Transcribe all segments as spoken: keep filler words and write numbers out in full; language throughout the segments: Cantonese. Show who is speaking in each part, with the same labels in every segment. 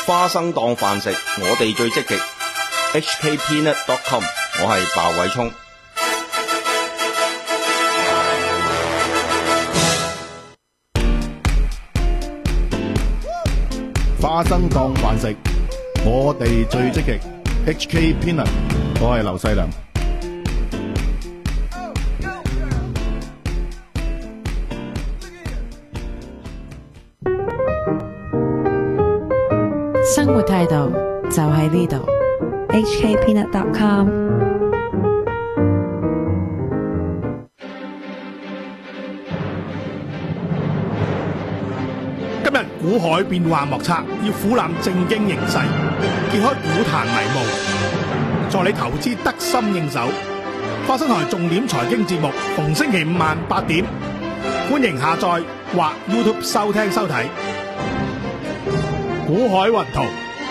Speaker 1: 花生當飯食，我哋最積極。H K Peanut dot com， 我係鮑偉聰。
Speaker 2: 花生當飯食，我哋最積極。H K Peanut， 我係劉細良。
Speaker 3: 生活態度就喺呢度。
Speaker 4: H K Peanut dot com。
Speaker 5: 今日股海變幻莫測，要俯瞰正經形勢，揭開股壇迷霧，助你投資得心應手。花生台重點財經節目，逢星期五晚八點，歡迎下載或 YouTube 收聽收睇。股海雲圖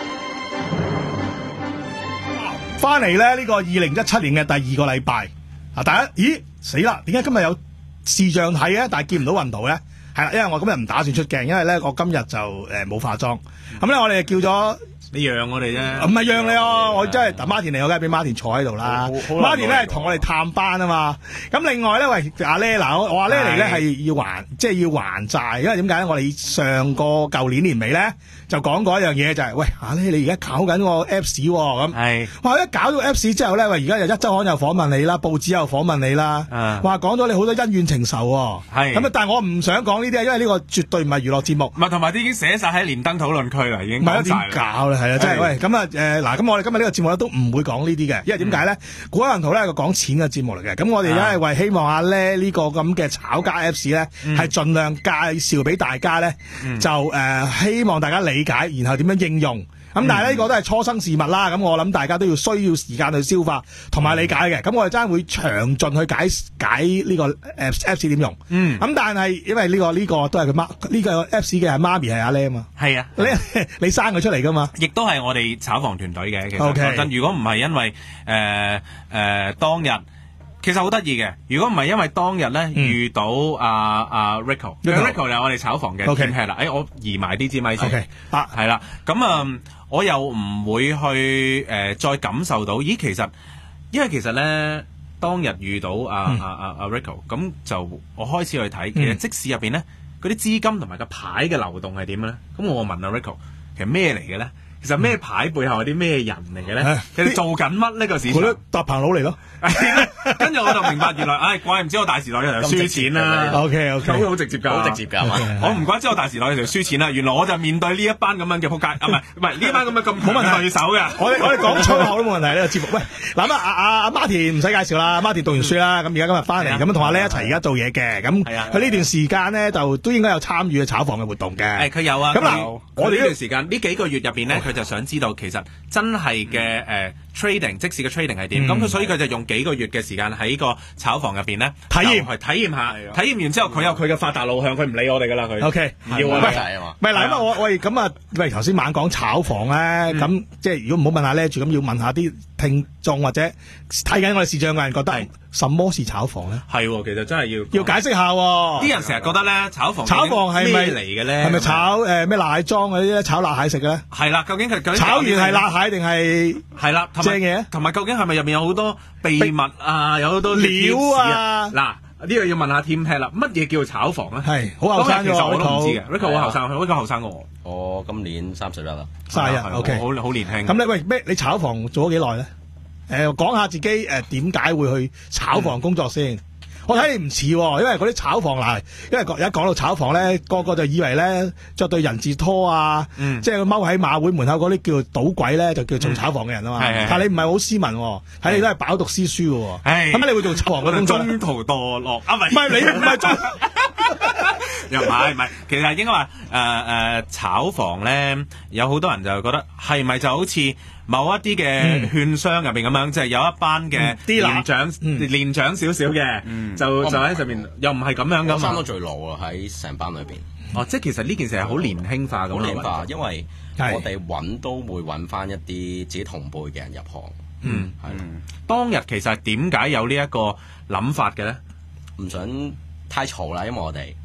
Speaker 5: 翻嚟咧，呢個二零一七年嘅第二個禮拜啊！大家咦死啦？點解今日有視像睇嘅，但係見唔到雲圖咧？係啦，因為我今日唔打算出鏡，因為咧我今日就誒冇、呃、化妝。咁咧我哋叫咗
Speaker 6: 你讓我哋啫，
Speaker 5: 唔係讓你哦，我真係馬田嚟，我梗係俾馬田坐喺度啦。馬田咧係同我哋探班啊嘛。咁另外咧，喂阿 Lê 嗱，我我話 Lê 嚟咧係要還，即係要還債，因為點解咧？我哋上個舊年年尾咧就講過一樣嘢，就係、是、喂阿 Lê，你而家搞緊個 Apps 咁，係哇一搞到 Apps 之後咧，喂而家又一週刊又訪問你啦，報紙又訪問你啦，話講咗你好多恩怨情仇喎。係咁啊，但係我唔想講呢啲，因為呢個絕對唔係娛樂節目。
Speaker 6: 唔係，同埋啲已經寫晒喺連登討論區啦，已經
Speaker 5: 唔係點搞咧？係啊，真係喂咁啊誒嗱，咁我哋今日呢個節目咧都唔會講呢啲嘅，因為點解咧？股海雲圖咧係個講錢嘅節目嚟嘅，咁我哋而家係為希望阿 Lê 呢個咁嘅炒家 Apps 咧，係盡量介紹俾大家咧，就誒希望大家理解，然後點樣應用。咁但係呢個都係初生事物啦，咁我諗大家都要需要時間去消化同埋理解嘅。咁我哋真係會詳盡去解解呢個 Apps Apps 點用。嗯。咁但係因為呢個呢個都係佢媽呢個 Apps 嘅係媽咪係阿 Lê 啊嘛。係啊。你你生佢出嚟噶嘛？
Speaker 6: 亦都係我哋炒房團隊嘅。其實
Speaker 5: OK。
Speaker 6: 但如果唔係因為誒誒當日。其實好得意嘅，如果唔係因為當日咧遇到阿阿 Rico，Rico 就係我哋炒房嘅 team head 啦。誒，我移埋啲支咪先，啊，係啦。咁啊，我又唔會去誒再感受到，咦，其實因為其實咧當日遇到阿阿阿阿 Rico，咁就我開始去睇，其實即使入邊咧嗰啲資金同埋個牌嘅流動係點咧？咁我問阿 Rico，其實咩嚟嘅咧？其實咩牌背後係啲咩人嚟嘅咧？其實做緊乜呢個市場？
Speaker 5: 嗰啲搭棚佬嚟咯。
Speaker 6: 跟住我就明白，原來唉、哎，怪唔知我大時代嘅時候輸錢啦。
Speaker 5: OK OK，
Speaker 6: 咁好直接㗎，好直接㗎嘛。我唔怪知我大時代嘅時候輸錢啦。原來我就面對呢一班咁樣嘅撲街，啊唔係唔係呢一班咁嘅咁冇問題對手嘅。我哋我哋講粗口都冇問題呢個節目。喂，嗱啊阿阿馬田唔使介紹啦，馬田讀完書啦，咁而家今日翻嚟咁同阿 Lê 一齊而家做嘢嘅。咁佢呢段時間咧就都應該有參與炒房嘅活動嘅。誒佢有啊。咁嗱，
Speaker 5: 我哋呢
Speaker 6: 段時間呢幾個月入邊咧，佢就想知道其實真係嘅誒 trading，即使嘅 trading 係點。咁佢所以佢就用幾個月嘅時間喺個炒房入邊咧體驗，係體驗下，體驗完之後佢有佢嘅發達路向，佢唔理我哋噶啦佢。O K，唔要我哋啊嘛。唔係嗱，咁啊我我哋咁啊，喂頭先猛講炒房咧，咁即係如果唔好問下咧，住咁要問下啲聽眾或者睇緊我哋視像嘅人覺得什麼是炒房咧？係，其實真係要要解釋下。啲人成日覺得咧炒房炒房係咩嚟嘅咧？係咪炒誒咩辣蟹裝嗰啲咧？炒辣蟹食嘅咧？係啦，究竟佢炒完係辣蟹定係係啦正嘢？同埋究竟係咪入面有好多秘密啊？有好多料啊！嗱，呢個要問下 team head 啦，乜嘢叫炒房咧？係好後生嘅，其實我都唔知嘅。Rico 好後生，Rico 後生過我。
Speaker 7: 我今年三十一啦，
Speaker 5: 三十一 OK，
Speaker 6: 好好年輕。
Speaker 5: 咁你喂咩？你炒房做咗幾耐咧？誒，講下自己誒點解會去炒房工作先？我睇你唔似，因為嗰啲炒房嗱，因為而家講到炒房咧，個個就以為咧着對人字拖啊，嗯、即係踎喺馬會門口嗰啲叫賭鬼咧，就叫做炒房嘅人啊嘛。嗯、但係你唔係好斯文，睇你都係飽讀詩書嘅。咁你會做炒房嘅工作？中途墮落啊？唔係，唔係你唔係中。又唔係唔係，其實應該話誒誒炒房咧，有好多人就覺得係咪就好似某一啲嘅券商入邊咁樣，即係有一班嘅年長年長少少嘅，就就喺上面，又唔係咁樣噶嘛。
Speaker 7: 生得最老啊，喺成班裏邊。
Speaker 6: 哦，即係其實呢件事係好年輕化咁。
Speaker 7: 好年輕化，因為我哋揾都會揾翻一啲自己同輩嘅人入行。
Speaker 6: 嗯，係。當日其實點解有呢一個諗法嘅咧？
Speaker 7: 唔想太嘈啦，因為我哋。啊，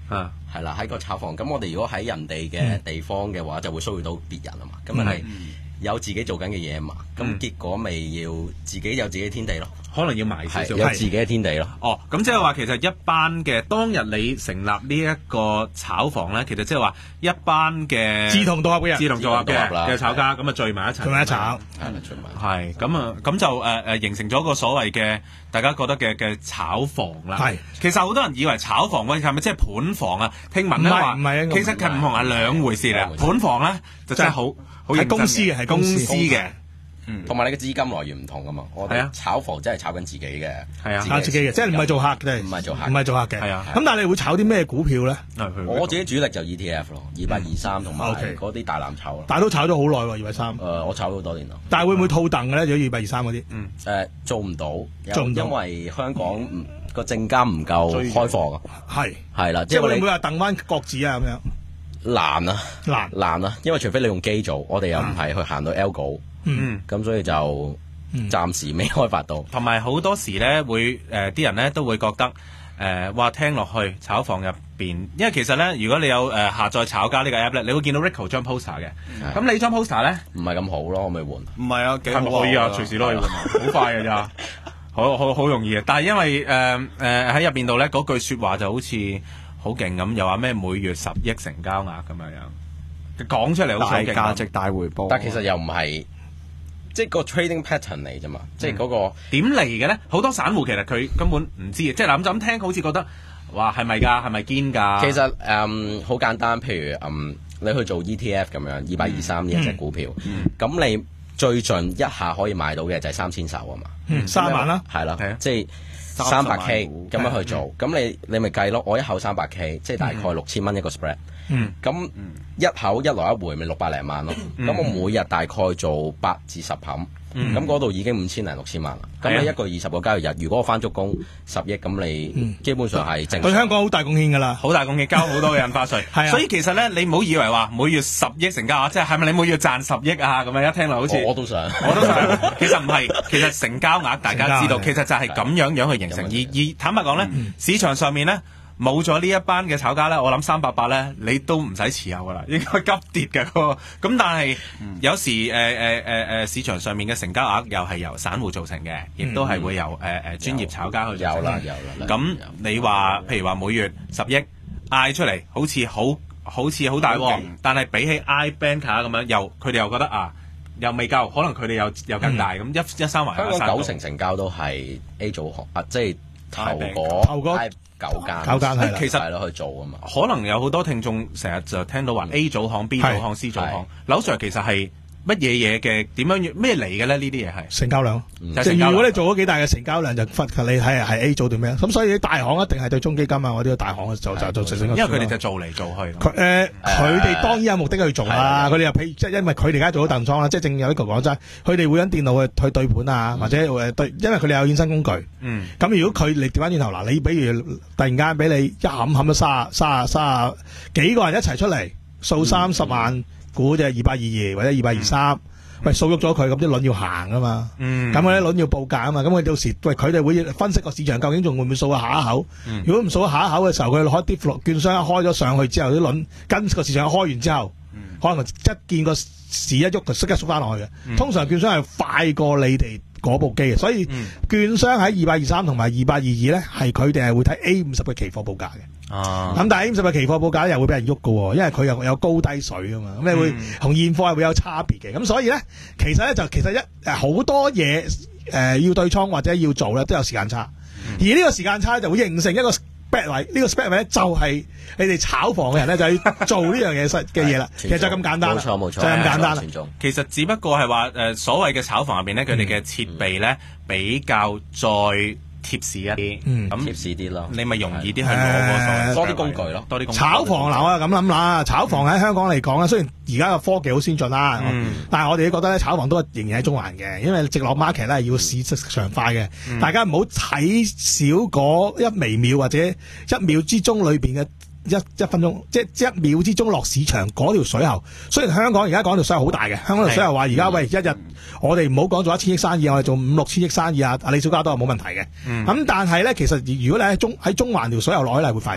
Speaker 7: 係啦，喺個炒房。咁我哋如果喺人哋嘅地方嘅話，就會騷擾到別人啊嘛。咁係有自己做緊嘅嘢嘛。咁結果咪要自己有自己嘅天地咯。
Speaker 6: 可能要埋少少，
Speaker 7: 有自己嘅天地咯。
Speaker 6: 哦，咁即係話其實一班嘅當日你成立呢一個炒房咧，其實即係話一班嘅
Speaker 5: 志同道合嘅人，
Speaker 6: 志同道合嘅嘅炒家，咁啊聚埋一齊，
Speaker 5: 聚埋一炒，
Speaker 7: 係啦，聚埋。
Speaker 6: 係咁啊，咁就誒誒、呃、形成咗個所謂嘅大家覺得嘅嘅炒房啦。
Speaker 5: 係，
Speaker 6: 其實好多人以為炒房喂係咪即係盤房啊？聽聞咧話，
Speaker 5: 唔係，
Speaker 6: 其實佢唔同係兩回事嚟。盤房咧就真係好好
Speaker 5: 係公司嘅，係
Speaker 6: 公司嘅。
Speaker 7: 同埋你嘅資金來源唔同噶嘛，我哋炒房真係炒緊自己嘅，
Speaker 6: 係啊，
Speaker 5: 炒自己嘅，即係唔係做客嘅，
Speaker 7: 唔係做客，
Speaker 5: 唔係做客嘅，
Speaker 6: 係啊。
Speaker 5: 咁但係你會炒啲咩股票咧？
Speaker 7: 我自己主力就 E T F 咯，二八二三同埋嗰啲大藍籌咯。
Speaker 5: 但係都炒咗好耐喎，二八三。
Speaker 7: 誒，我炒咗好多年咯。
Speaker 5: 但係會唔會套戥嘅咧？如果二八二三嗰啲？
Speaker 7: 嗯。誒，做唔到，
Speaker 5: 做唔到，
Speaker 7: 因為香港個證監唔夠開放啊。
Speaker 5: 係
Speaker 7: 係啦，
Speaker 5: 即係我哋會話戥翻國指啊咁樣。
Speaker 7: 難啊！
Speaker 5: 難
Speaker 7: 難啊！因為除非你用機做，我哋又唔係去行到 algo。嗯，咁所以就暫時未開發到。
Speaker 6: 同埋好多時咧，會誒啲、呃、人咧都會覺得誒話、呃、聽落去炒房入邊，因為其實咧，如果你有誒、呃、下載炒家呢個 app 咧，你會見到 Rico 張 poster 嘅。咁的你張 poster 咧
Speaker 7: 唔係咁好咯，可唔可以換？
Speaker 6: 唔係啊，幾可以啊，隨時都可以換，好快嘅咋，好好好容易啊！但係因為誒誒喺入邊度咧，嗰句説話就好似好勁咁，又話咩每月十億成交額咁樣樣，講出嚟好似
Speaker 1: 大價值大回報，
Speaker 7: 但其實又唔係。即係個 trading pattern 嚟啫嘛，嗯、即係嗰個
Speaker 6: 點嚟嘅咧？好多散戶其實佢根本唔知嘅，即係嗱咁就咁聽，好似覺得哇係咪㗎？係咪堅㗎？
Speaker 7: 其實誒好、嗯、簡單，譬如誒、嗯、你去做 E T F 咁樣，二百二三呢一隻股票，咁、嗯嗯、你最盡一下可以買到嘅就係三千手啊嘛，
Speaker 5: 嗯、三萬啦，
Speaker 7: 係啦，即係。三百 K 咁樣去做，咁你你咪計咯。我一口三百 K， 即係大概六千蚊一個 spread。咁一口一來一回咪六百零萬咯。咁我每日大概做八至十冚，咁嗰度已經五千零六千萬啦。咁你一個二十個交易日，如果我翻足工十億，咁你基本上係正。
Speaker 5: 對香港好大貢獻㗎啦，
Speaker 6: 好大貢獻，交好多嘅印花稅。係啊，所以其實咧，你唔好以為話每月十億成交啊，即係係咪你每月賺十億啊？咁樣一聽落好似
Speaker 7: 我都想，
Speaker 6: 我都想。其實唔係，其實成交額大家知道，其實就係咁樣樣去形成。而而坦白講咧，市場上面咧冇咗呢一班嘅炒家咧，我諗三百八咧，你都唔使持有噶啦，應該急跌嘅嗰個。咁但係有時誒誒誒誒市場上面嘅成交額又係由散戶造成嘅，亦都係會由誒誒專業炒家去做。
Speaker 7: 有啦有啦。
Speaker 6: 咁你話譬如話每月十億嗌出嚟，好似好好似好大喎，但係比起 iBanker 咁樣，又佢哋又覺得啊，又未夠，可能佢哋又又更大咁一一三環。
Speaker 7: 香港九成成交都係 A 組行啊，即係頭嗰
Speaker 5: 頭嗰
Speaker 7: 九間，
Speaker 5: 九間係
Speaker 6: 其實
Speaker 7: 係咯去做啊嘛。
Speaker 6: 可能有好多聽眾成日就聽到話 A 組行、B 組行、C 組行，劉 Sir 其實係乜嘢嘢嘅點樣咩嚟嘅咧？呢啲嘢係
Speaker 5: 成交量，即係如果你做咗幾大嘅成交量，就忽你睇係係 A 組定咩？咁所以啲大行一定係對沖基金啊，我啲大行就就就成。
Speaker 6: 因為佢哋就做嚟做去。
Speaker 5: 佢誒佢哋當然有目的去做啦。佢哋又譬如即係因為佢哋而家做咗淡倉啦，即係正有呢個講真，佢哋會揾電腦去去對盤啊，或者誒對，因為佢哋有衍生工具。嗯。咁如果佢你調翻轉頭嗱，你比如突然間俾你一冚冚咗卅卅卅幾個人一齊出嚟掃三十萬股就二百二二或者二百二三。喂，掃喐咗佢，咁啲輪要行啊嘛，咁嗰啲輪要報價啊嘛，咁佢到時喂佢哋會分析個市場究竟仲會唔會掃下一口？嗯、如果唔掃下一口嘅時候，佢開啲券商一開咗上去之後，啲輪跟個市場一開完之後，嗯、可能一見個市一喐就即刻縮翻落去嘅。嗯、通常券商係快過你哋嗰部機嘅，所以、嗯、券商喺二百二三同埋二百二二咧，係佢哋係會睇 A 五十嘅期貨報價嘅。哦，咁但係 A 五十嘅期貨報價又會俾人喐㗎喎，因為佢又有高低水啊嘛，咁你會同現貨係會有差別嘅，咁所以咧，其實咧就其實一誒好多嘢誒、呃、要對倉或者要做咧都有時間差，嗯、而呢個時間差咧就會形成一個 spec 位，呢、呢個 spec 位咧就係你哋炒房嘅人咧就要做呢樣嘢嘅嘢啦，其實就咁簡單，
Speaker 7: 冇錯冇錯，
Speaker 5: 就咁簡單啦。
Speaker 6: 其實只不過係話誒所謂嘅炒房入邊咧，佢哋嘅設備咧比較再貼士一啲，咁
Speaker 7: 貼士啲咯，
Speaker 6: 你咪容易啲去攞
Speaker 7: 多啲工具咯，多啲工具。
Speaker 5: 炒房嗱，我就咁諗啦，炒房喺香港嚟講咧，雖然而家嘅科技好先進啦，但係我哋都覺得咧，炒房都仍然喺中環嘅，因為直落 market 咧要市場化嘅，大家唔好睇少嗰一微秒或者一秒之中裏邊嘅一一分鐘，即係一秒之中落市場嗰條水喉。雖然香港而家講條水喉好大嘅，香港條水喉話而家喂一日。我哋唔好講做一千億生意，我哋做五六千億生意啊！阿李小加都係冇問題嘅。咁、嗯、但係咧，其實如果你喺中喺中環條水流落去係會快啲嘅，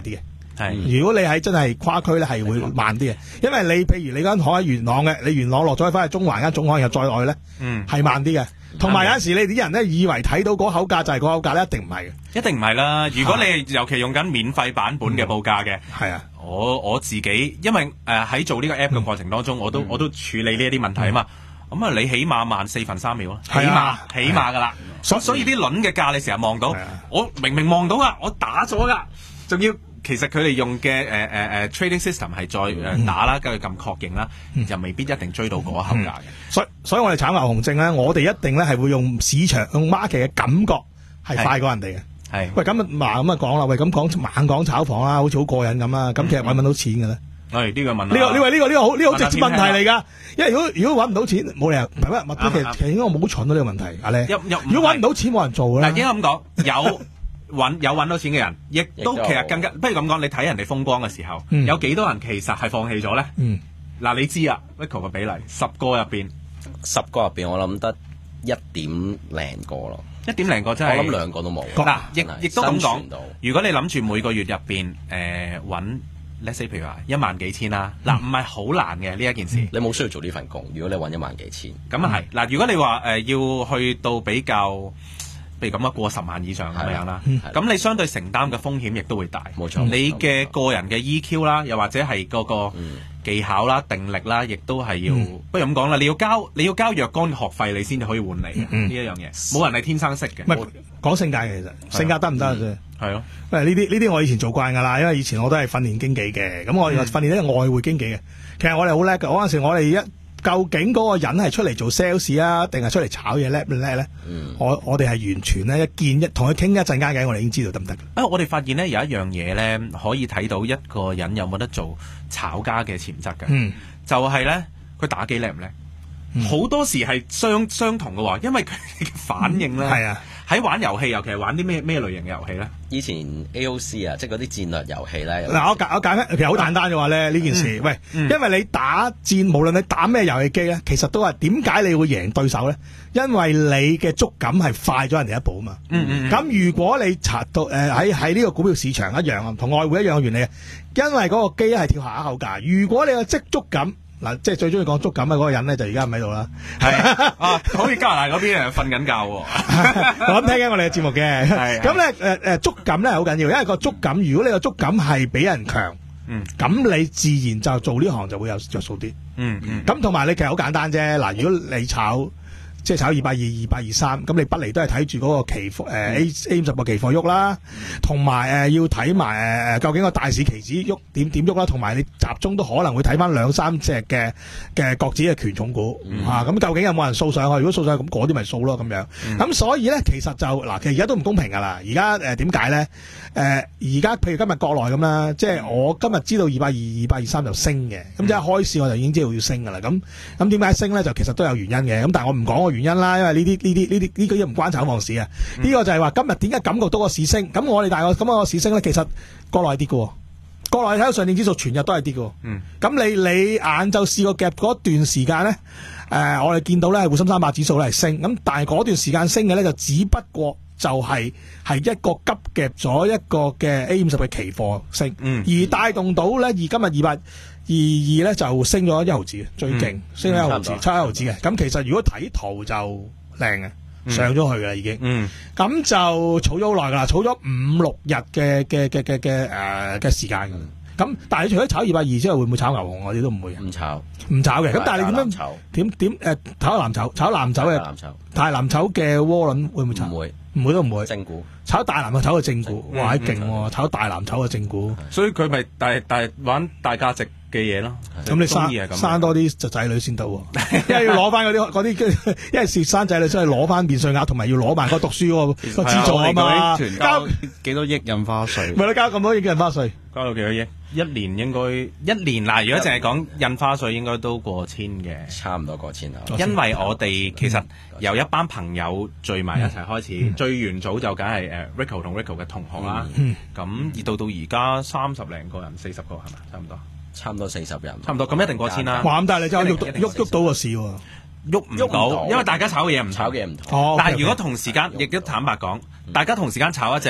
Speaker 6: 係
Speaker 5: 如果你喺真係跨區咧，係會慢啲嘅，因為你譬如你間行喺元朗嘅，你元朗落咗翻去中環間總行又再外咧，
Speaker 6: 嗯，
Speaker 5: 係慢啲嘅。同埋有陣時你啲人咧以為睇到嗰口價就係嗰口價咧，一定唔係嘅，
Speaker 6: 一定唔係啦。如果你尤其用緊免費版本嘅報價嘅，
Speaker 5: 係啊，
Speaker 6: 我我自己因為誒喺、呃、做呢個 app 嘅過程當中，我都我都處理呢一啲問題啊嘛。咁啊，你起碼慢四分三秒咯，起碼起碼噶啦。所所以啲輪嘅價你成日望到，我明明望到啊，我打咗噶，仲要其實佢哋用嘅誒誒誒 trading system 係再誒打啦，跟住撳確認啦，就未必一定追到嗰一口價嘅。
Speaker 5: 所以所以我哋炒牛熊證咧，我哋一定咧係會用市場用 market 嘅感覺係快過人哋嘅。
Speaker 6: 係
Speaker 5: 喂，咁啊嗱咁啊講啦，喂咁講猛講炒房啦，好似好過癮咁啦，咁其實揾唔揾到錢嘅咧？
Speaker 6: 係呢個問
Speaker 5: 呢個呢個呢個呢個好呢個好直接問題嚟㗎，因為如果如果揾唔到錢，冇理由唔係乜乜，其實其實應該我冇蠢到呢個問題，阿咧。如果揾唔到錢，冇人做㗎啦。
Speaker 6: 嗱，應該咁講，有揾有揾到錢嘅人，亦都其實更加，不如咁講，你睇人哋風光嘅時候，有幾多人其實係放棄咗咧？嗱，你知啊 Rico 嘅比例，十個入邊，
Speaker 7: 十個入邊我諗得一點零個咯，
Speaker 6: 一點零個真係，
Speaker 7: 我諗兩個都冇。
Speaker 6: 嗱，亦亦都咁講，如果你諗住每個月入邊誒揾。let's say 譬如話一萬幾千啦，嗱唔係好難嘅呢一件事，
Speaker 7: 你冇需要做呢份工。如果你揾一萬幾千，
Speaker 6: 咁啊係嗱。如果你話誒、呃、要去到比較，譬如咁啊過十萬以上咁樣啦，咁你相對承擔嘅風險亦都會大。
Speaker 7: 冇錯，
Speaker 6: 你嘅個人嘅 E Q 啦，又或者係嗰個技巧啦、定力啦，亦都係要，嗯、不如咁講啦，你要交你要交若干嘅學費，你先至可以換嚟嘅呢一樣嘢。冇人係天生識嘅。
Speaker 5: 唔係講性格嘅，其實性格得唔得啫？
Speaker 6: 係咯，
Speaker 5: 因為呢啲呢啲我以前做慣㗎啦，因為以前我都係訓練經紀嘅，咁我哋訓練啲外匯經紀嘅。其實我哋好叻嘅，嗰陣時我哋一究竟嗰個人係出嚟做 sales 啊，定係出嚟炒嘢叻唔叻咧？我我哋係完全咧一見一同佢傾一陣間偈，我哋已經知道得唔得。
Speaker 6: 啊，我哋發現咧有一樣嘢咧可以睇到一個人有冇得做炒家嘅潛質嘅，嗯、就係咧佢打機叻唔叻？好、嗯、多時係相相同嘅喎，因為佢嘅反應咧係、嗯、啊。喺玩遊戲，尤其係玩啲咩咩類型嘅遊戲咧？
Speaker 7: 以前 A O C 啊，即係嗰啲戰略遊戲咧。
Speaker 5: 嗱，我簡我簡單，其實好簡單嘅話咧，呢件事，喂，因為你打戰，無論你打咩遊戲機咧，其實都係點解你會贏對手咧？因為你嘅觸感係快咗人哋一步啊嘛。嗯嗯。咁如果你查到誒喺喺呢個股票市場一樣啊，同外匯一樣嘅原理啊，因為嗰個機係跳下一口價，如果你有即觸感。嗱，即係最中意講觸感嘅嗰個人咧，就而家唔喺度啦。係啊，
Speaker 6: 好似加拿大嗰邊誒瞓緊覺喎。
Speaker 5: 我諗聽緊我哋嘅節目嘅。係。咁咧誒誒觸感咧係好緊要，因為個觸感，如果你個觸感係比人強，嗯，咁你自然就做呢行就會有着數啲。嗯嗯。咁同埋你其實好簡單啫。嗱，如果你炒即係炒二百二、二百二三，咁你不離都係睇住嗰個期貨誒 A A 五十個期貨喐啦，同埋誒要睇埋誒究竟個大市期指喐點點喐啦，同埋你集中都可能會睇翻兩三隻嘅嘅國指嘅權重股嚇，咁、嗯啊、究竟有冇人掃上去？如果掃上去咁嗰啲咪掃咯咁樣。咁、嗯、所以咧其實就嗱，其實而家都唔公平㗎啦。而家誒點解咧？誒而家譬如今日國內咁啦，即係我今日知道二百二、二百二三就升嘅，咁即係開市我就已經知道要升㗎啦。咁咁點解升咧？就其實都有原因嘅。咁但係我唔講原因啦，因為呢啲呢啲呢啲呢個嘢唔關炒房市啊。呢、嗯、個就係話今日點解感覺到個市升？咁我哋大概咁個市升咧，其實國內跌嘅，國內睇到上證指數全日都係跌嘅。嗯，咁你你晏晝試過夾嗰段時間咧，誒、呃，我哋見到咧滬深三百指數咧係升，咁但係嗰段時間升嘅咧就只不過就係、是、係一個急夾咗一個嘅 A 五十嘅期貨升，嗯、而帶動到咧而今日二百。二二咧就升咗一毫子，最勁、嗯、升咗一毫子，差一毫子嘅。咁其實如果睇圖就靚嘅，嗯、上咗去嘅啦已經。咁、嗯、就儲咗好耐噶啦，儲咗五六日嘅嘅嘅嘅嘅誒嘅時間嘅。咁、嗯、但係你除咗炒二百二之後，會唔會炒牛熊？我哋都唔會。唔炒，唔炒嘅。咁但係你點樣？點點誒？炒藍籌，炒藍籌嘅。大藍籌嘅窩輪會唔會炒？唔會，唔會都唔會。正股。炒大藍籌嘅正股，哇！勁喎，炒大藍籌嘅正股。
Speaker 6: 所以佢咪大大玩大價值嘅嘢咯。
Speaker 5: 咁你生生多啲就仔女先得喎，因為要攞翻嗰啲嗰啲，因為是生仔女先係攞翻免稅額，同埋要攞埋嗰讀書嗰個資助啊嘛。
Speaker 2: 交幾多億印花稅？
Speaker 5: 咪你交咁多億嘅印花稅？
Speaker 6: 交到幾多億？一年應該一年嗱，如果淨係講印花稅，應該都過千嘅，
Speaker 7: 差唔多過千啦。
Speaker 6: 因為我哋其實由一班朋友聚埋一齊開始，嗯、最元祖就梗係誒 Rico 同 Rico 嘅同學啦。咁而到到而家三十零個人，四十個係咪？差唔多，
Speaker 7: 差唔多四十人，
Speaker 6: 差唔多。咁一定過千啦。
Speaker 5: 哇！咁但係你真係喐喐喐到個市喎，
Speaker 6: 喐唔到，因為大家炒嘅嘢唔
Speaker 7: 炒嘅嘢唔同。
Speaker 6: 但係如果同時間，亦都坦白講，大家同時間炒一隻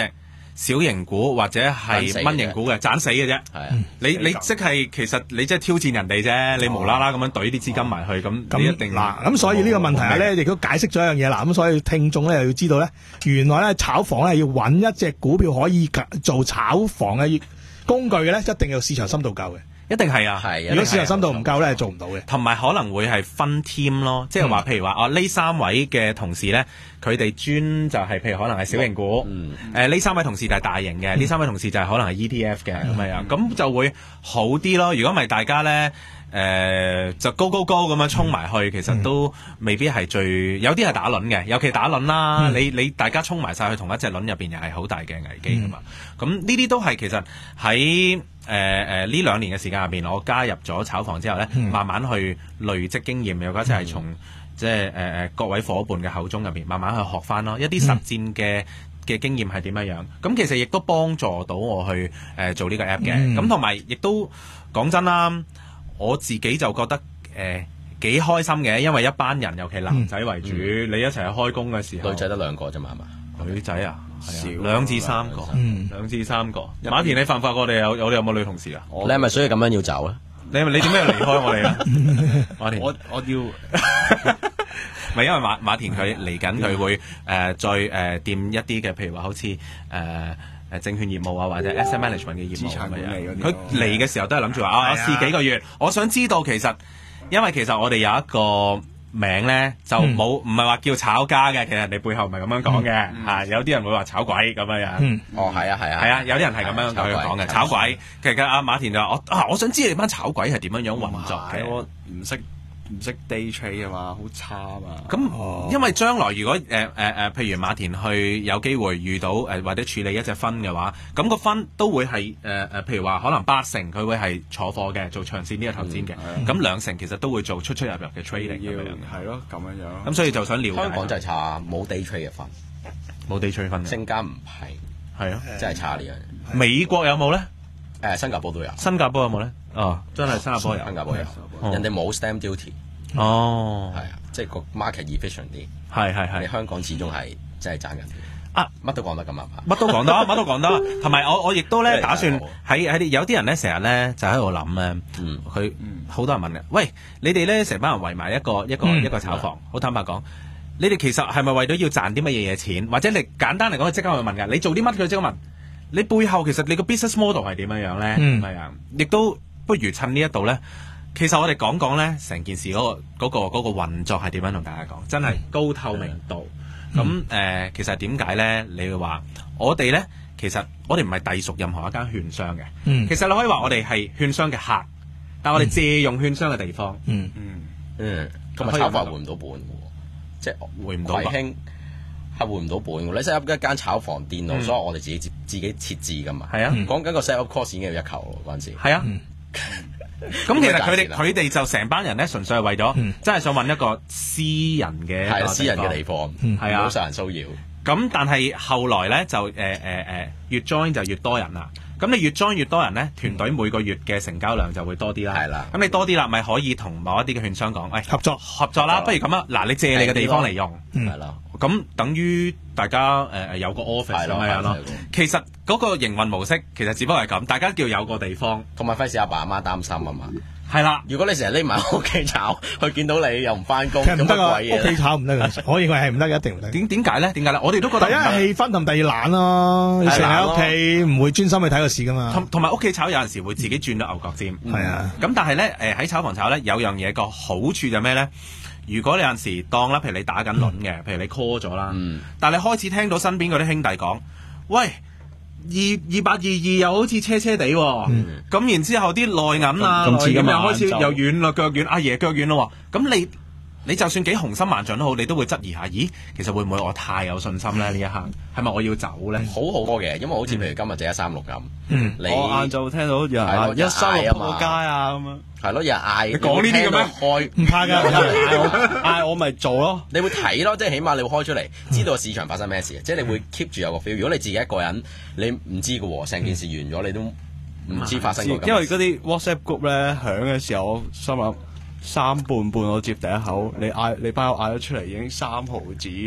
Speaker 6: 小型股或者係蚊型股嘅，斬死嘅啫。
Speaker 7: 係啊，
Speaker 6: 你你即係其實你即係挑戰人哋啫，你無啦啦咁樣懟啲資金埋去，咁你一定
Speaker 5: 嗱咁，所以呢個問題咧，亦都解釋咗一樣嘢啦。咁所以聽眾咧又要知道咧，原來咧炒房咧要揾一隻股票可以做炒房嘅工具嘅咧，一定要市場深度夠嘅。
Speaker 6: 一定係啊，
Speaker 7: 係。
Speaker 5: 如果市場深度唔夠咧，係做唔到嘅。
Speaker 6: 同埋可能會係分 team 咯，即係話譬如話哦呢三位嘅同事咧，佢哋專就係譬如可能係小型股，誒呢三位同事就係大型嘅，呢三位同事就係可能係 E T F 嘅咁樣，咁就會好啲咯。如果唔係大家咧。誒、呃、就高高高咁樣衝埋去，其實都未必係最有啲係打輪嘅，尤其打輪啦。嗯、你你大家衝埋晒去同一隻輪入邊，又係好大嘅危機噶嘛。咁呢啲都係其實喺誒誒呢兩年嘅時間入邊，我加入咗炒房之後咧，嗯、慢慢去累積經驗，又或者係從、嗯、即係誒誒各位伙伴嘅口中入邊，慢慢去學翻咯。一啲實戰嘅嘅經驗係點樣樣？咁其實亦都幫助到我去誒、呃、做呢個 app 嘅。咁同埋亦都講真啦。我自己就覺得誒幾、呃、開心嘅，因為一班人，尤其男仔為主，嗯、你一齊去開工嘅時候，
Speaker 7: 女仔得兩個啫嘛，係嘛？
Speaker 6: 女仔啊，
Speaker 7: 少
Speaker 6: 兩至三個，
Speaker 5: 嗯、
Speaker 6: 兩至三個。馬田，你發唔發覺我哋有我哋有冇女同事啊？
Speaker 7: 你係咪所以咁樣要走啊？
Speaker 6: 你係咪你點解要離開我哋啊？馬田，
Speaker 8: 我我要
Speaker 6: 唔係因為馬馬田佢嚟緊，佢會誒、呃、再誒掂、呃、一啲嘅，譬如話好似誒。呃誒證券業務啊，或者 asset management 嘅業務咁樣，佢嚟嘅時候都係諗住話啊，我試幾個月，我想知道其實，因為其實我哋有一個名咧，就冇唔係話叫炒家嘅，其實人哋背後唔係咁樣講嘅嚇，有啲人會話炒鬼咁樣樣。
Speaker 7: 哦，係啊，係啊，
Speaker 6: 係啊，有啲人係咁樣去講嘅炒鬼。其實阿馬田就話我啊，我想知你班炒鬼係點樣樣運作嘅，
Speaker 8: 我唔識。唔識 day trade 啊嘛，好差啊嘛。
Speaker 6: 咁、哦、因為將來如果誒誒誒，譬如馬田去有機會遇到誒、呃、或者處理一隻分嘅話，咁、個分都會係誒誒，譬如話可能八成佢會係坐貨嘅，做長線呢個投資嘅。咁、嗯、兩成其實都會做出出入入嘅 trading 咁樣嘅。係
Speaker 8: 咯，咁樣樣。
Speaker 6: 咁所以就想了解。
Speaker 7: 香港就係差，冇 day trade 嘅分，
Speaker 6: 冇 day trade 分。
Speaker 7: 升加唔係，
Speaker 6: 係啊，
Speaker 7: 真係差呢樣。
Speaker 6: 美國有冇咧？
Speaker 7: 誒，新加坡都有。
Speaker 6: 新加坡有冇咧？哦，真係新加坡有。
Speaker 7: 新加坡有，哦、人哋冇 stamp duty。
Speaker 6: 哦，
Speaker 7: 係啊，即係個 market efficient 啲，
Speaker 6: 係係係。
Speaker 7: 你香港始終係真係爭緊啲
Speaker 6: 啊，乜
Speaker 7: 都講得咁啊，
Speaker 6: 乜都講得，乜都講得。同埋我我亦都咧打算喺喺有啲人咧成日咧就喺度諗咧，佢好多人問嘅，喂，你哋咧成班人圍埋一個一個一個炒房，好坦白講，你哋其實係咪為咗要賺啲乜嘢嘢錢？或者你簡單嚟講，即刻去問㗎，你做啲乜佢即刻問，你背後其實你個 business model 係點樣樣咧？係啊，亦都不如趁呢一度咧。其實我哋講講咧，成件事嗰、嗰個嗰、嗰個嗰、嗰個運作係點樣同大家講，真係高透明度。咁誒、嗯呃，其實點解咧？你會話我哋咧，其實我哋唔係隸屬任何一間券商嘅。嗯、其實你可以話我哋係券商嘅客，但係我哋借用券商嘅地方。嗯嗯
Speaker 7: 嗯，咁啊炒房換唔到本嘅喎，即係
Speaker 6: 換唔到。葵興
Speaker 7: 係換唔到本嘅。你 set up 一間炒房電腦，嗯、所以我哋自己自己設置㗎嘛。
Speaker 6: 係啊，
Speaker 7: 講緊個 set up cost 已經要一球嗰陣時。
Speaker 6: 係啊。咁其實佢哋佢哋就成班人咧，純粹係為咗，嗯、真係想揾一個私人嘅
Speaker 7: 係私人嘅地方，係啊，冇受人騷擾。
Speaker 6: 咁但係後來咧就誒誒誒越 join 就越多人啦。咁你越 join 越多人咧，團隊每個月嘅成交量就會多啲啦。係啦，咁你多啲啦，咪可以同某一啲嘅券商講，喂，合作合作啦，不如咁啊，嗱，你借你嘅地方嚟用，係啦。咁等於大家誒誒有個 office 咁樣咯。其實嗰個營運模式其實只不過係咁，大家叫有個地方，
Speaker 7: 同埋費事阿爸阿媽擔心啊嘛。
Speaker 6: 係啦，
Speaker 7: 如果你成日匿埋喺屋企炒，佢見到你又唔翻工，
Speaker 5: 其實唔得啊！屋企炒唔得㗎，我認為係唔得，一定唔得。
Speaker 6: 點點解咧？點解咧？我哋都覺得
Speaker 5: 第一係氣氛同第二懶咯，你成日喺屋企唔會專心去睇個市㗎嘛。
Speaker 6: 同同埋屋企炒有陣時會自己轉到牛角尖。係啊。咁但係咧誒喺炒房炒咧有樣嘢個好處就咩咧？如果你有陣時當啦，譬如你打緊輪嘅，譬如你 call 咗啦，但係你開始聽到身邊嗰啲兄弟講，喂。二二八二二又好似車車地喎，咁、嗯、然之後啲內銀啊，咁又開始又軟啦，腳軟，阿爺腳軟咯，咁你你就算幾雄心萬丈都好，你都會質疑下，咦，其實會唔會我太有信心咧？呢、嗯、一刻係咪我要走咧？
Speaker 7: 好好多嘅，因為好似譬如今日就一三六咁，
Speaker 8: 嗯、你我晏晝聽到有人話一三六仆街啊咁樣，
Speaker 7: 係咯，有人嗌，
Speaker 6: 你講呢啲咁樣
Speaker 5: 開唔怕㗎，嗌
Speaker 8: 我嗌我咪做咯，
Speaker 7: 你會睇咯，即係起碼你會開出嚟，知道市場發生咩事，即係你會 keep 住有個 feel。如果你自己一個人，你唔知㗎喎，成件事完咗你都唔知發生過。
Speaker 8: 因為嗰啲 WhatsApp group 咧響嘅時候，我心諗三半半我接第一口，你嗌你班友嗌咗出嚟已經三毫子啦。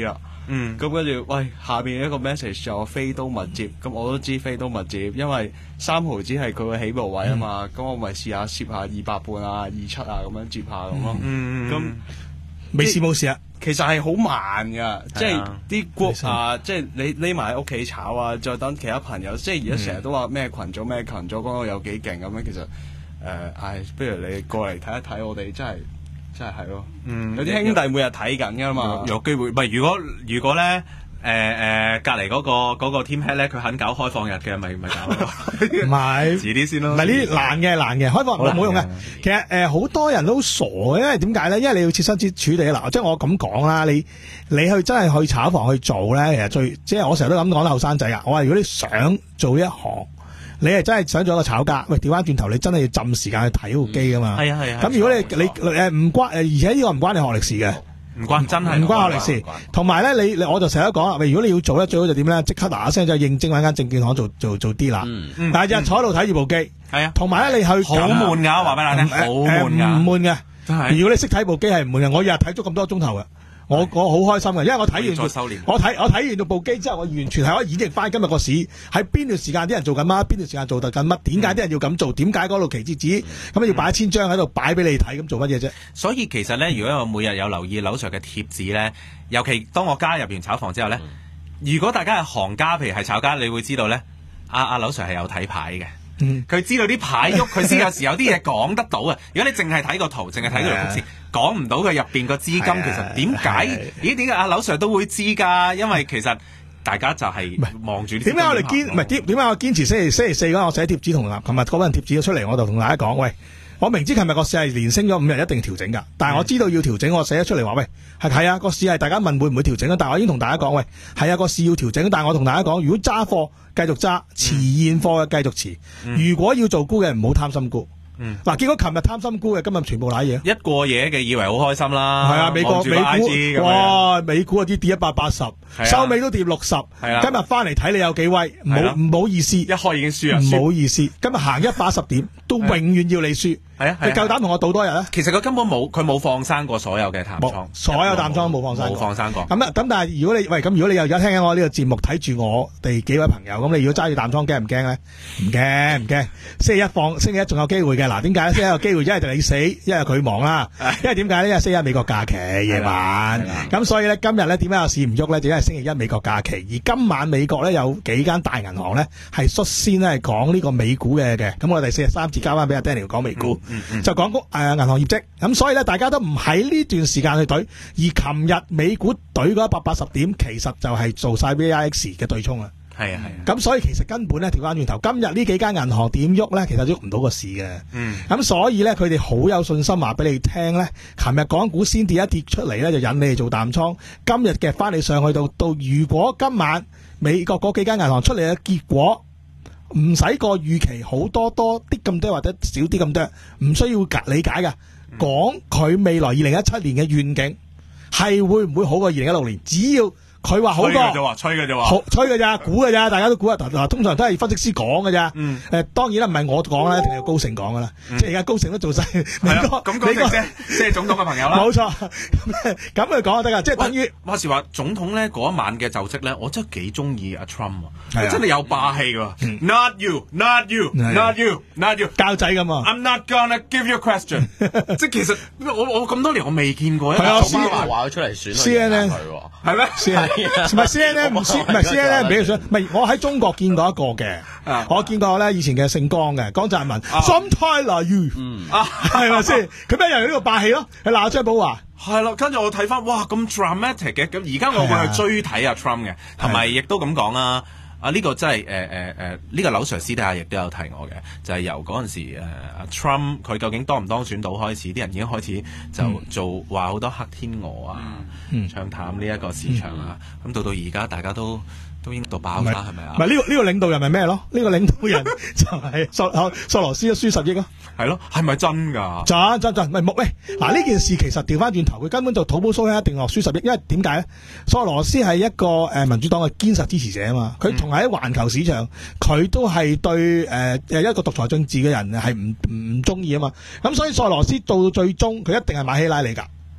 Speaker 8: 嗯，咁跟住喂下邊一個 message 就飛刀勿接，咁我都知飛刀勿接，因為三毫子係佢嘅起步位啊嘛，咁、嗯、我咪試下攝下二百半啊、二七啊咁樣接下咁咯。嗯，咁
Speaker 5: 未試冇事啊。
Speaker 8: 其實係好慢㗎，即係啲 group 啊，即係你匿埋喺屋企炒啊，再等其他朋友，即係而家成日都話咩群組咩群組講到有幾勁咁樣，其實誒，唉，不如你過嚟睇一睇，我哋真係真係係咯，嗯，有啲兄弟每日睇緊㗎嘛，
Speaker 6: 有機會，唔係如果如果咧。誒誒，隔離嗰個嗰個 team head 咧，佢肯搞開放日嘅，咪咪搞咯。
Speaker 5: 唔係，
Speaker 6: 遲啲先咯。
Speaker 5: 唔係呢啲難嘅難嘅，開放日冇用嘅。其實誒好多人都傻嘅，因為點解咧？因為你要設身處地嗱，即係我咁講啦，你你去真係去炒房去做咧，其實最即係我成日都咁講啦，後生仔啊，我話如果你想做一行，你係真係想做一個炒家，喂，調翻轉頭，你真係要浸時間去睇部機噶嘛。係啊係啊。咁如果你你誒唔關誒，而且呢個唔關你學歷史嘅。
Speaker 6: 唔關真係
Speaker 5: 唔關學歷史，同埋咧，你你我就成日都講啦，如果你要做咧，最好就點咧，即刻嗱一聲就應徵揾間證券行做做做啲啦。嗯、但係日坐喺度睇住部機，係啊，同埋咧你去好
Speaker 6: 悶㗎，話俾大家聽，好悶㗎，
Speaker 5: 唔悶嘅。真係，如果你識睇部機係唔悶嘅，我日日睇咗咁多鐘頭嘅。我我好開心嘅，因為我睇完我睇我睇完到部機之後，我完全係可以演繹翻今日個市喺邊段時間啲人做緊乜，邊段時間做緊乜，點解啲人要咁做，點解嗰度期指指咁要擺一千張喺度擺俾你睇，咁做乜嘢啫？
Speaker 6: 所以其實咧，如果我每日有留意樓 Sir 嘅貼紙咧，尤其當我加入完炒房之後咧，如果大家係行家，譬如係炒家，你會知道咧，阿阿樓 Sir 係有睇牌嘅。佢、嗯、知道啲牌喐，佢先有時有啲嘢講得到啊！如果你淨係睇個圖，淨係睇嗰條曲線，講唔到佢入邊個資金，其實點解？咦？點解阿樓 Sir 都會知㗎？因為其實大家就係望住啲。點解我哋堅唔係點？點解我堅持星期星期四嗰日我寫貼紙同琴日嗰份貼紙出嚟，我就同大家講，喂，我明知琴日個市係連升咗五日，一定調整㗎。但係我知道要調整，我寫咗出嚟話，喂，係係啊，個市係大家問會唔會調整啊？但係我已經同大家講，喂，係啊，個市要調整。但係我同大家講，如果揸貨繼續揸，持現貨嘅繼續持。嗯、如果要做沽嘅，唔好貪心沽。嗱、嗯，結果琴日貪心沽嘅，今日全部瀨嘢。一過夜嘅以為好開心啦。係啊，美國美股哇，美股嗰啲跌一百八十，收尾都跌六十。係啊，今日翻嚟睇你有幾威，唔好唔好意思。一開已經輸啊，唔好意思。今日行一百十點，都永遠要你輸。係啊，你夠膽同我賭多日咧？其實佢根本冇，佢冇放生過所有嘅淡倉，所有淡倉冇放生過，冇放生過。咁啊，咁但係如果你喂咁，如果你又而家聽緊我呢個節目，睇住我哋幾位朋友，咁你如果揸住淡倉，驚唔驚咧？唔驚唔驚。星期一放，星期一仲有機會嘅。嗱，點解咧？星期一有機會，一係就你死，一係佢忙啦。因為點解咧？因為星期一美國假期夜晚，咁所以咧今日咧點解有市唔喐咧？就因為星期一美國假期，而今晚美國咧有幾間大銀行咧係率先咧係講呢個美股嘅嘅。咁我哋四十三節交翻俾阿 Daniel 講美股，嗯嗯、就講誒、呃、銀行業績。咁所以咧大家都唔喺呢段時間去懟，而琴日美股懟嗰一百八十點，其實就係做晒 V I X 嘅對沖啦。係啊係啊，咁所以其實根本咧調翻轉頭，今日呢幾間銀行點喐咧，其實喐唔到個市嘅。嗯，咁所以咧佢哋好有信心話俾你聽咧，琴日港股先跌一跌出嚟咧，就引你哋做淡倉。今日嘅翻你上去到到，如果今晚美國嗰幾間銀行出嚟嘅結果唔使個預期好多多啲咁多或者少啲咁多，唔需要理解㗎。講佢未來二零一七年嘅願景係會唔會好過二零一六年？只要佢話好多，吹嘅啫話，吹嘅啫話，吹嘅咋，估嘅咋，大家都估啊！嗱，通常都係分析師講嘅咋。嗯。誒，當然啦，唔係我講啦，一定係高盛講噶啦。即係而家高盛都做晒。係咯。咁高盛啫，即係總統嘅朋友啦。冇錯。咁咁佢講就得噶，即係等於話時話總統咧嗰一晚嘅就職咧，我真係幾中意阿 Trump 啊，真係有霸氣㗎。Not you, not you, not you, not you。教仔咁啊。I'm not gonna give you a question。即係其實我我咁多年我未見過。係啊。奧巴馬話佢出嚟選 C N N 係咩？唔係 C N N 唔唔係 C N N 唔俾佢選，唔係我喺中國見過一個嘅，我見過咧以前嘅姓江嘅江澤民 ，Sometimes you，係咪先？佢咩又有呢個霸氣咯？係鬧張寶華，係咯。跟住我睇翻，哇咁 dramatic 嘅，咁而家我會去追睇阿 Trump 嘅，同埋亦都咁講啦。啊呢個真係誒誒誒呢個樓 Sir 私底下亦都有提我嘅，就係由嗰陣時誒阿 Trump 佢究竟當唔當選到開始，啲人已經開始就做話好多黑天鵝啊，唱淡呢一個市場啊，咁到到而家大家都都已經到爆啦，係咪啊？唔係呢個呢個領導人係咩咯？呢個領導人就係索索羅斯輸十億咯，係咯，係咪真㗎？真真真唔係木喂嗱呢件事其實調翻轉頭，佢根本就土布蘇一定落輸十億，因為點解咧？索羅斯係一個誒民主黨嘅堅實支持者啊嘛，佢同喺環球市場，佢都係對誒誒、呃、一個獨裁政治嘅人係唔唔中意啊嘛，咁所以索羅斯到最終佢一定係買希拉里㗎。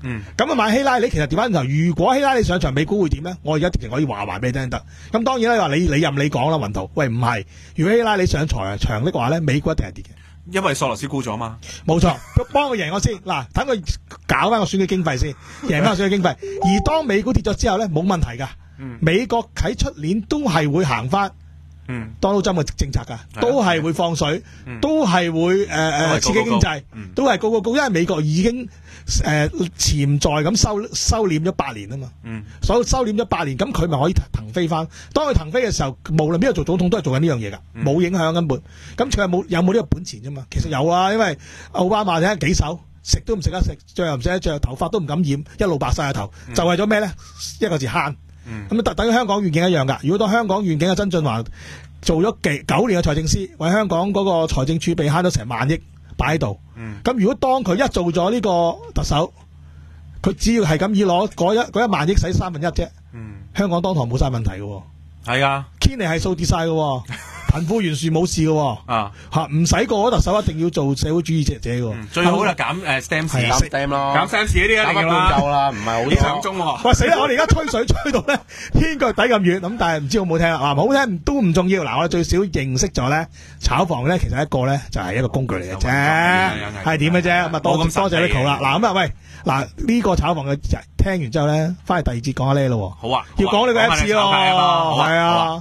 Speaker 6: 嗯，
Speaker 5: 咁啊買希拉里，其實調翻轉頭，如果希拉里上場，美股會點咧？我而家直情可以話話俾你聽得。咁當然啦，話你你任你講啦，雲圖。喂，唔係，如果希拉里上場場的話咧，美股一定係跌嘅。
Speaker 6: 因為索羅斯沽咗嘛，
Speaker 5: 冇錯，幫佢贏我先，嗱，等佢搞翻個選舉經費先，贏翻個選舉經費。而當美股跌咗之後咧，冇問題噶，
Speaker 6: 嗯、美
Speaker 5: 國喺出年都係會行翻，
Speaker 6: 嗯，
Speaker 5: 當勞針嘅政策噶，都係會放水，
Speaker 6: 嗯、
Speaker 5: 都係會誒誒、呃、刺激經濟，
Speaker 6: 嗯、
Speaker 5: 都係高高高，因為美國已經誒、呃、潛在咁收收斂咗八年啊嘛，
Speaker 6: 嗯，
Speaker 5: 所以收斂咗八年，咁佢咪可以騰飛翻。當佢騰飛嘅時候，無論邊個做總統都係做緊呢樣嘢㗎，冇、嗯、影響根本。咁佢有冇有冇呢個本錢啫嘛？其實有啊，因為奧巴馬睇下幾手，食都唔食得食，著又唔食得著，頭髮都唔敢染，一路白晒個頭，嗯、就為咗咩咧？一個字慳。咁啊，等於香港願景一樣㗎。如果當香港願景嘅曾俊華做咗幾九年嘅財政司，為香港嗰個財政儲備慳咗成萬億擺喺度。咁、嗯、如果當佢一做咗呢個特首，佢只要係咁以攞嗰一嗰一萬億使三分一啫，
Speaker 6: 嗯、
Speaker 5: 香港當堂冇晒問題嘅。
Speaker 6: 係啊
Speaker 5: Kenny 係數跌晒嘅。貧富懸殊冇事嘅，
Speaker 6: 啊
Speaker 5: 吓唔使個特首一定要做社會主義者者嘅、嗯，
Speaker 6: 最好就減誒 stamp
Speaker 7: 減 stamp 咯，
Speaker 6: 減 stamp 呢啲一定啦，
Speaker 7: 夠啦，唔係好
Speaker 6: 啲上中喎。
Speaker 5: 喂死啦！我哋而家吹水吹到咧天腳底咁遠，咁但係唔知好唔好聽啊？唔好聽都唔重要。嗱，我哋最少認識咗咧炒房咧，其實一個咧就係一個工具嚟嘅啫，係點嘅啫。咁啊多多謝 Rico 啦。嗱咁啊喂，嗱呢個炒房嘅聽完之後咧，翻去第二節講下呢咯。
Speaker 6: 好啊，
Speaker 5: 要講呢個 Apps 咯，係啊。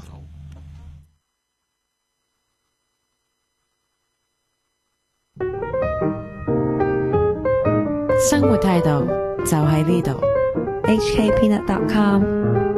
Speaker 3: 生活態度就喺呢度。
Speaker 4: H K Peanut dot com